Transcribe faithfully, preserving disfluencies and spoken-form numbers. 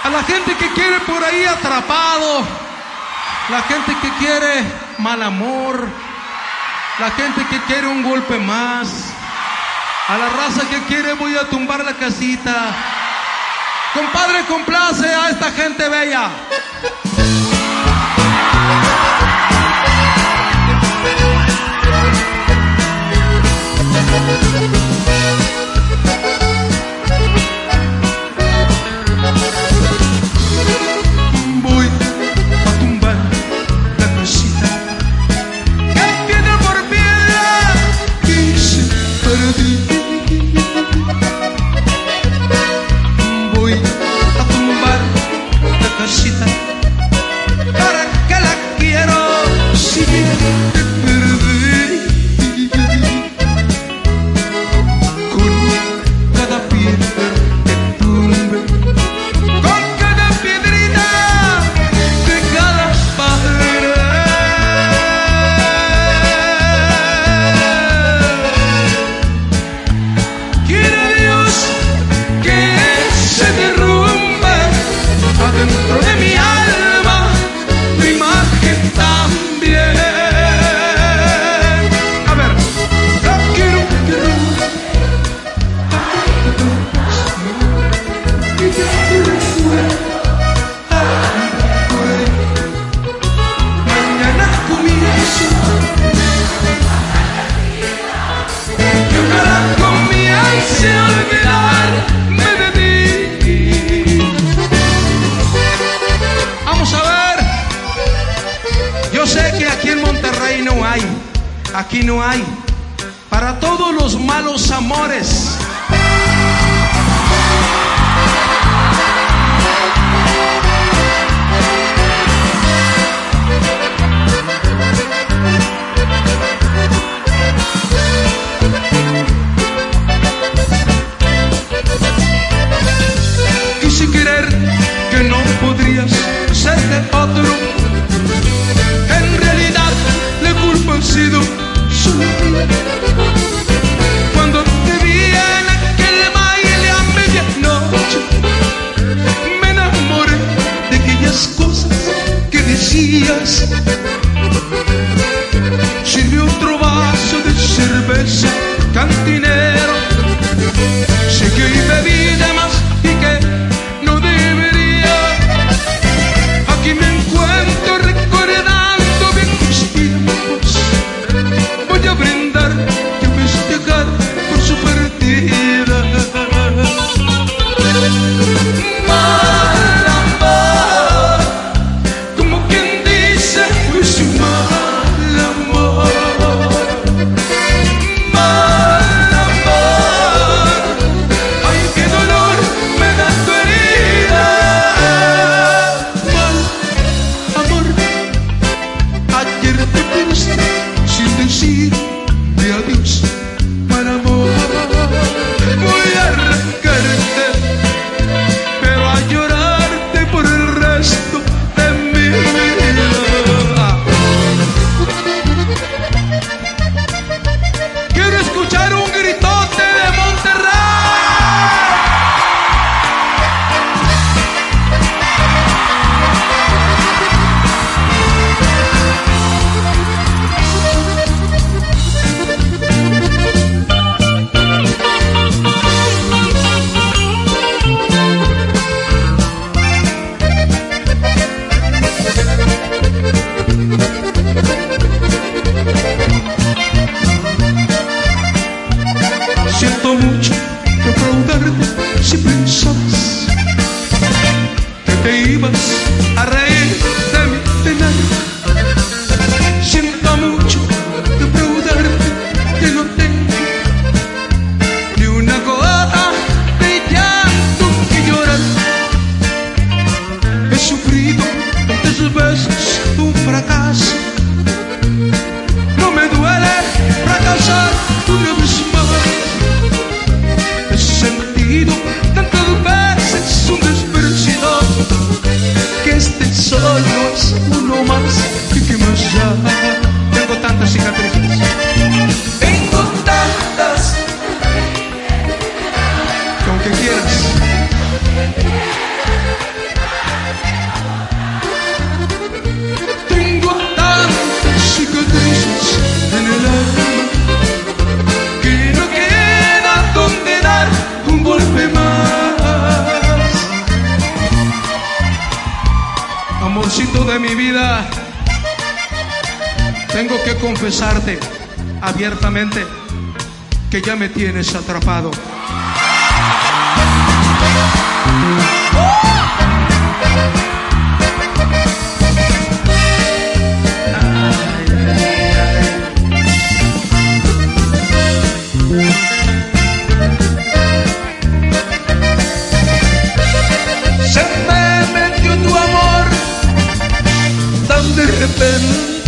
A la gente que quiere por ahí atrapado, la gente que quiere mal amor, la gente que quiere un golpe más, a la raza que quiere voy a tumbar la casita. Compadre, complace a esta gente bella. Voy a tumbar la casita que piedra por piedra quise para ti. Voy a tumbar la casita para que la quiero si bien te perdí. Con cada piedra que tumbe, con cada piedrita de cada pared, quiere Dios que se derrumbe adentro de mi alma tu imagen también. A ver, yo quiero que mañana comienzo, que ojalá comience a olvidarme de ti. Vamos a ver, yo sé que aquí en Monterrey no hay, aquí no hay, para todos los malos amores. Quise querer que no podrías ser de otro. En realidad la culpa ha sido solo mía. Cuando te vi en aquel baile a medianoche, me enamoré de aquellas cosas que decías. Sirve otro vaso de cerveza, cantinero. Sé que hoy bebí de más y que no debería. Aquí me encuentro recordando viejos tiempos. Voy a brindar y a festejar por su partida. Mal amor, como quien dice, fue su mal amor. Mal amor, ay, qué dolor me da tu herida. Mal amor, ayer te fuiste sin decirme adiós. Mal amor, voy a arrancarte, pero a llorarte por el resto de mi vida. Quiero escuchar un gritote de Monterrey. Siento mucho defraudarte si pensabas que te ibas a reír de mi penar. Siento mucho defraudarte que no tengo ni una gota de llanto que llorar. He sufrido tantas veces un fracaso, no me duele fracasar una vez más. He sentido tantas veces un desprecio amorcito de mi vida, tengo que confesarte abiertamente que ya me tienes atrapado. Se me metió tu amor tan de repente,